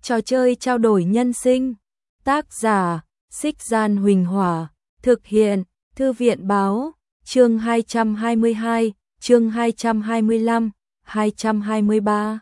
Trò chơi trao đổi nhân sinh. Tác giả: Xích Gian Huỳnh Hỏa. Thực hiện: Thư viện Báo. Chương 222, chương 225, 223.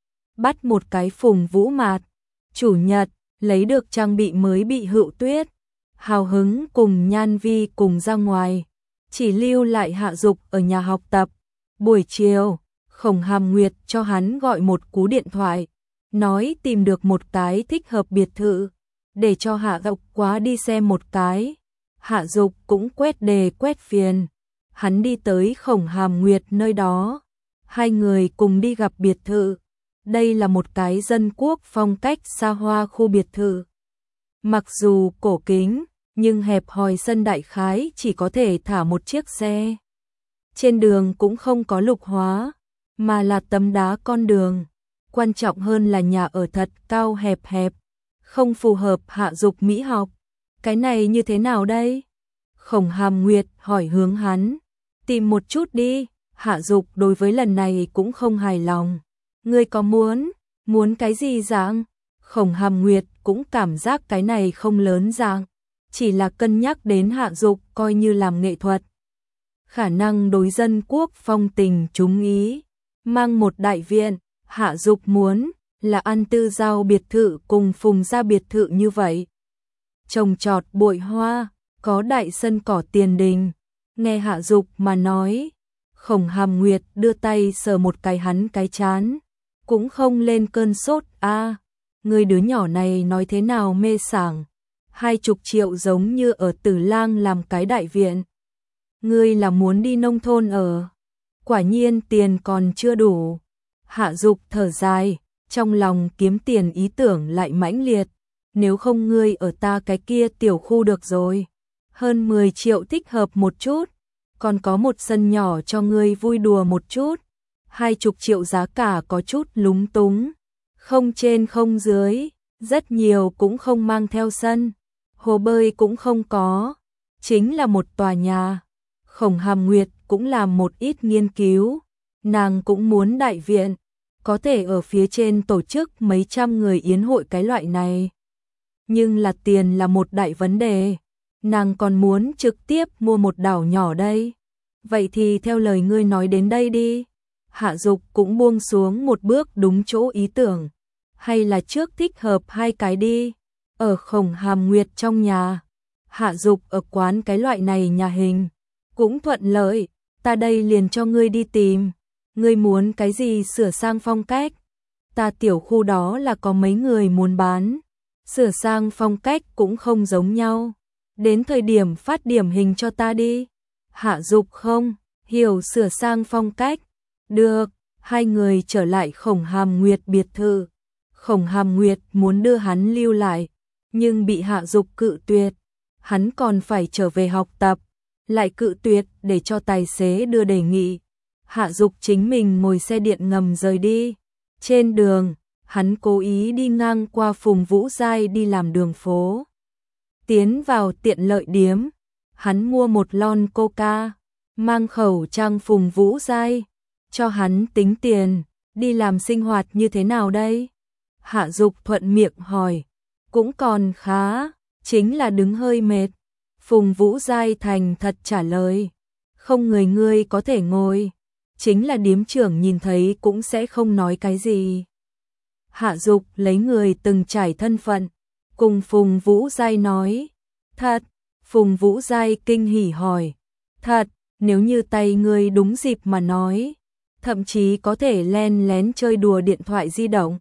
Bắt một cái Phùng Vũ Mạt. Chủ nhật, lấy được trang bị mới bị Hựu Tuyết. Hào hứng cùng Nhan Vi cùng ra ngoài. Chỉ lưu lại Hạ Dục ở nhà học tập. Buổi chiều, Khổng Hàm Nguyệt cho hắn gọi một cú điện thoại. Nói tìm được một cái thích hợp biệt thự. Để cho Hạ Dục quá đi xem một cái. Hạ Dục cũng quét đề quét phiền. Hắn đi tới Khổng Hàm Nguyệt nơi đó. Hai người cùng đi gặp biệt thự. Đây là một cái dân quốc phong cách xa hoa khu biệt thự. Mặc dù cổ kính, nhưng hẹp hòi sân đại khái chỉ có thể thả một chiếc xe. Trên đường cũng không có lục hóa, mà là tấm đá con đường. Quan trọng hơn là nhà ở thật cao hẹp hẹp, không phù hợp Hạ Dục mỹ học. Cái này như thế nào đây? Khổng Hàm Nguyệt hỏi hướng hắn. Tìm một chút đi. Hạ Dục đối với lần này cũng không hài lòng. Ngươi có muốn cái gì dạng? Khổng Hàm Nguyệt cũng cảm giác cái này không lớn dạng, chỉ là cân nhắc đến Hạ Dục coi như làm nghệ thuật. Khả năng đối dân quốc phong tình chúng ý, mang một đại viện. Hạ Dục muốn là ăn tư giao biệt thự cùng Phùng gia biệt thự như vậy. Trồng trọt bụi hoa, có đại sân cỏ tiền đình. Nghe Hạ Dục mà nói, Khổng Hàm Nguyệt đưa tay sờ một cái hắn cái chán. Cũng không lên cơn sốt a. Người đứa nhỏ này nói thế nào mê sảng. 20 triệu giống như ở Tử Lang làm cái đại viện. Ngươi là muốn đi nông thôn ở. Quả nhiên tiền còn chưa đủ. Hạ Dục thở dài, trong lòng kiếm tiền ý tưởng lại mãnh liệt. Nếu không ngươi ở ta cái kia tiểu khu được rồi. Hơn 10 triệu thích hợp một chút. Còn có một sân nhỏ cho ngươi vui đùa một chút. 20 triệu giá cả có chút lúng túng. Không trên không dưới, rất nhiều cũng không mang theo sân. Hồ bơi cũng không có. Chính là một tòa nhà. Khổng Hàm Nguyệt cũng làm một ít nghiên cứu. Nàng cũng muốn đại viện. Có thể ở phía trên tổ chức mấy trăm người yến hội cái loại này. Nhưng là tiền là một đại vấn đề. Nàng còn muốn trực tiếp mua một đảo nhỏ đây. Vậy thì theo lời ngươi nói đến đây đi. Hạ Dục cũng buông xuống một bước đúng chỗ ý tưởng. Hay là trước thích hợp hai cái đi. Ở Khổng Hàm Nguyệt trong nhà. Hạ Dục ở quán cái loại này nhà hình. Cũng thuận lợi. Ta đây liền cho ngươi đi tìm. Ngươi muốn cái gì sửa sang phong cách? Ta tiểu khu đó là có mấy người muốn bán. Sửa sang phong cách cũng không giống nhau. Đến thời điểm phát điểm hình cho ta đi. Hạ Dục không hiểu sửa sang phong cách. Được, hai người trở lại Khổng Hàm Nguyệt biệt thự. Khổng Hàm Nguyệt muốn đưa hắn lưu lại, nhưng bị Hạ Dục cự tuyệt. Hắn còn phải trở về học tập, lại cự tuyệt để cho tài xế đưa đề nghị. Hạ Dục chính mình ngồi xe điện ngầm rời đi. Trên đường, hắn cố ý đi ngang qua Phùng Vũ Giai đi làm đường phố. Tiến vào tiện lợi điếm, hắn mua một lon Coca, mang khẩu trang Phùng Vũ Giai, cho hắn tính tiền, đi làm sinh hoạt như thế nào đây? Hạ Dục thuận miệng hỏi, cũng còn khá, chính là đứng hơi mệt. Phùng Vũ Giai thành thật trả lời, không người ngươi có thể ngồi, chính là điếm trưởng nhìn thấy cũng sẽ không nói cái gì. Hạ Dục lấy người từng trải thân phận, cùng Phùng Vũ Giai nói, thật. Phùng Vũ Giai kinh hỉ hỏi, thật, nếu như tay ngươi đúng dịp mà nói, thậm chí có thể len lén chơi đùa điện thoại di động.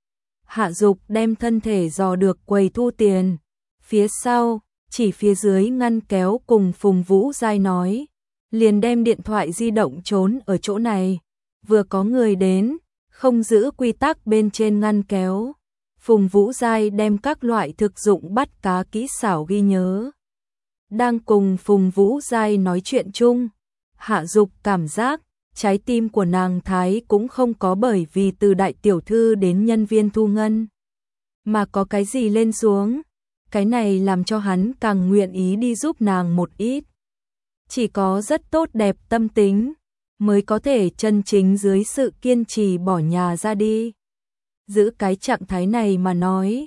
Hạ Dục đem thân thể dò được quầy thu tiền. Phía sau, chỉ phía dưới ngăn kéo cùng Phùng Vũ Giai nói, liền đem điện thoại di động trốn ở chỗ này. Vừa có người đến, không giữ quy tắc bên trên ngăn kéo. Phùng Vũ Giai đem các loại thực dụng bắt cá kỹ xảo ghi nhớ. Đang cùng Phùng Vũ Giai nói chuyện chung, Hạ Dục cảm giác trái tim của nàng thái cũng không có bởi vì từ đại tiểu thư đến nhân viên thu ngân mà có cái gì lên xuống. Cái này làm cho hắn càng nguyện ý đi giúp nàng một ít. Chỉ có rất tốt đẹp tâm tính mới có thể chân chính dưới sự kiên trì bỏ nhà ra đi. giữ cái trạng thái này mà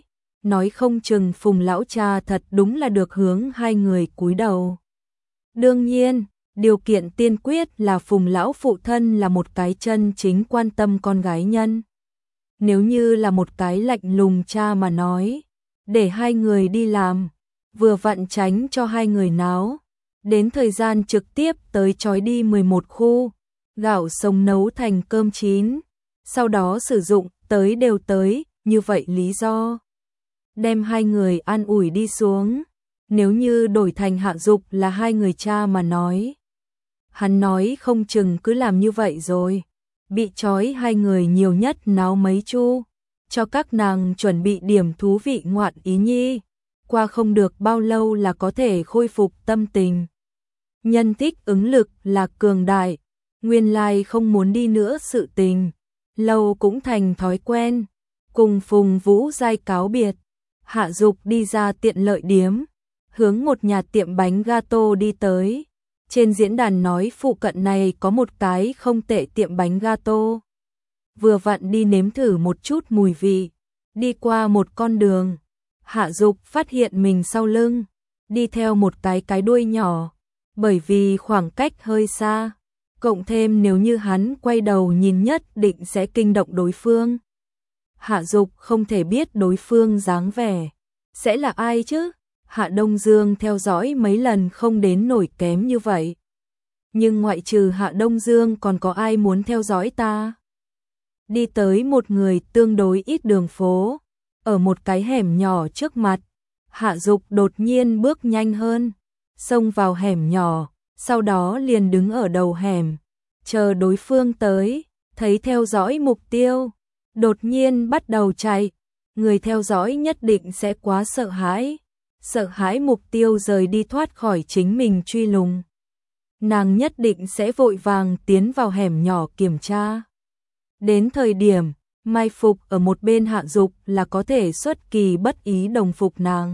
nói không chừng Phùng lão cha thật đúng là được hướng hai người cúi đầu. Đương nhiên, điều kiện tiên quyết là Phùng lão phụ thân là một cái chân chính quan tâm con gái nhân. Nếu như là một cái lạnh lùng cha mà nói, để hai người đi làm, vừa vặn tránh cho hai người náo, đến thời gian trực tiếp tới trói đi 11 khu, gạo sống nấu thành cơm chín, sau đó sử dụng tới đều tới, như vậy lý do. Đem hai người an ủi đi xuống, nếu như đổi thành Hạ Dục là hai người cha mà nói. Hắn nói không chừng cứ làm như vậy rồi, bị trói hai người nhiều nhất náo mấy chu, cho các nàng chuẩn bị điểm thú vị ngoạn ý nhi, qua không được bao lâu là có thể khôi phục tâm tình. Nhân thích ứng lực là cường đại, nguyên lai không muốn đi nữa sự tình, lâu cũng thành thói quen, cùng Phùng Vũ Giai cáo biệt, Hạ Dục đi ra tiện lợi điếm, hướng một nhà tiệm bánh gato đi tới. Trên diễn đàn nói phụ cận này có một cái không tệ tiệm bánh gato. Vừa vặn đi nếm thử một chút mùi vị, đi qua một con đường, Hạ Dục phát hiện mình sau lưng, đi theo một cái đuôi nhỏ, bởi vì khoảng cách hơi xa, cộng thêm nếu như hắn quay đầu nhìn nhất định sẽ kinh động đối phương. Hạ Dục không thể biết đối phương dáng vẻ sẽ là ai chứ. Hạ Đông Dương theo dõi mấy lần không đến nổi kém như vậy. Nhưng ngoại trừ Hạ Đông Dương còn có ai muốn theo dõi ta? Đi tới một người tương đối ít đường phố, ở một cái hẻm nhỏ trước mặt, Hạ Dục đột nhiên bước nhanh hơn, xông vào hẻm nhỏ, sau đó liền đứng ở đầu hẻm, chờ đối phương tới, thấy theo dõi mục tiêu, đột nhiên bắt đầu chạy, người theo dõi nhất định sẽ quá sợ hãi mục tiêu rời đi thoát khỏi chính mình truy lùng. Nàng nhất định sẽ vội vàng tiến vào hẻm nhỏ kiểm tra. Đến thời điểm, mai phục ở một bên Hạ Dục là có thể xuất kỳ bất ý đồng phục nàng.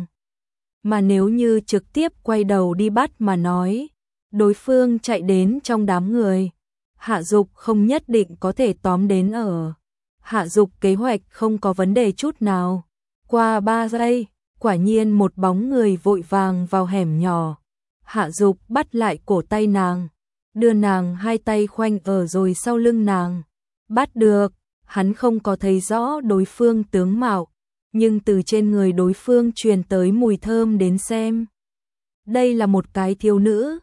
Mà nếu như trực tiếp quay đầu đi bắt mà nói, đối phương chạy đến trong đám người, Hạ Dục không nhất định có thể tóm đến ở. Hạ Dục kế hoạch không có vấn đề chút nào. Qua 3 giây, quả nhiên một bóng người vội vàng vào hẻm nhỏ. Hạ Dục bắt lại cổ tay nàng, đưa nàng hai tay khoanh ở rồi sau lưng nàng. Bắt được, hắn không có thấy rõ đối phương tướng mạo, nhưng từ trên người đối phương truyền tới mùi thơm đến xem. Đây là một cái thiếu nữ.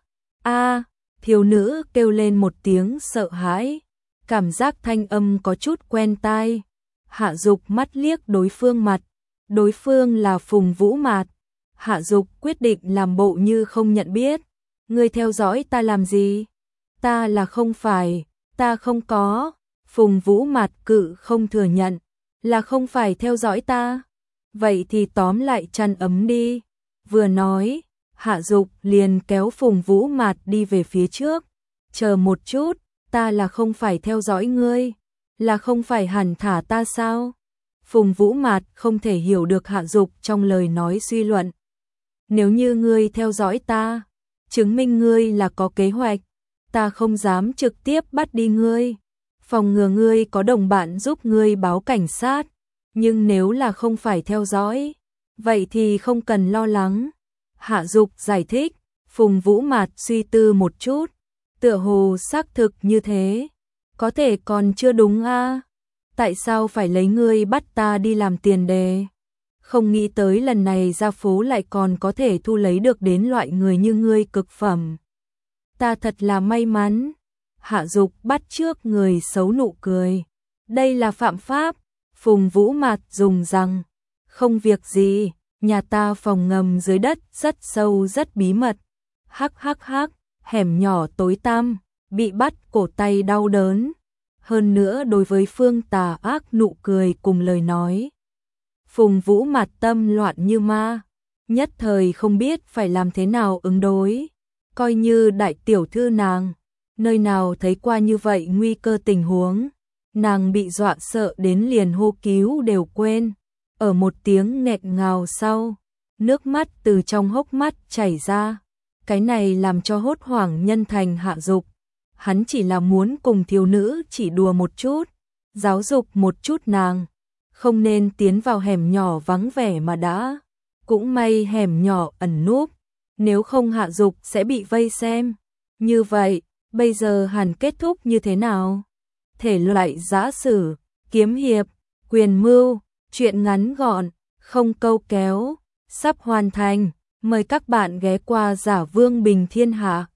Thiếu nữ kêu lên một tiếng sợ hãi, cảm giác thanh âm có chút quen tai. Hạ Dục mắt liếc đối phương mặt, đối phương là Phùng Vũ Mạt. Hạ Dục quyết định làm bộ như không nhận biết. Ngươi theo dõi ta làm gì? Ta là không phải, ta không có. Phùng Vũ Mạt cự không thừa nhận, là không phải theo dõi ta. Vậy thì tóm lại chăn ấm đi. Vừa nói, Hạ Dục liền kéo Phùng Vũ Mạt đi về phía trước. Chờ một chút, ta là không phải theo dõi ngươi, là không phải hẳn thả ta sao? Phùng Vũ Mạt không thể hiểu được Hạ Dục trong lời nói suy luận. Nếu như ngươi theo dõi ta, chứng minh ngươi là có kế hoạch, ta không dám trực tiếp bắt đi ngươi, phòng ngừa ngươi có đồng bạn giúp ngươi báo cảnh sát, nhưng nếu là không phải theo dõi, vậy thì không cần lo lắng. Hạ Dục giải thích. Phùng Vũ Mạt suy tư một chút, tựa hồ xác thực như thế, có thể còn chưa đúng a. Tại sao phải lấy ngươi bắt ta đi làm tiền đề? Không nghĩ tới lần này ra phố lại còn có thể thu lấy được đến loại người như ngươi cực phẩm. Ta thật là may mắn. Hạ Dục bắt trước người xấu nụ cười. Đây là phạm pháp. Phùng Vũ Mạt dùng rằng, không việc gì, nhà ta phòng ngầm dưới đất rất sâu rất bí mật. Hắc hắc hắc, hẻm nhỏ tối tăm, bị bắt cổ tay đau đớn. Hơn nữa đối với Phương tà ác nụ cười cùng lời nói. Phùng Vũ Mạt tâm loạn như ma, nhất thời không biết phải làm thế nào ứng đối. Coi như đại tiểu thư nàng, nơi nào thấy qua như vậy nguy cơ tình huống. Nàng bị dọa sợ đến liền hô cứu đều quên. Ở một tiếng nghẹn ngào sau, nước mắt từ trong hốc mắt chảy ra. Cái này làm cho hốt hoảng nhân thành Hạ Dục. Hắn chỉ là muốn cùng thiếu nữ chỉ đùa một chút, giáo dục một chút nàng, không nên tiến vào hẻm nhỏ vắng vẻ mà đã. Cũng may hẻm nhỏ ẩn núp, nếu không Hạ Dục sẽ bị vây xem. Như vậy, bây giờ hẳn kết thúc như thế nào? Thể loại giã sử, kiếm hiệp, quyền mưu, truyện ngắn gọn, không câu kéo, sắp hoàn thành. Mời các bạn ghé qua Giả Vương Bình Thiên Hạ.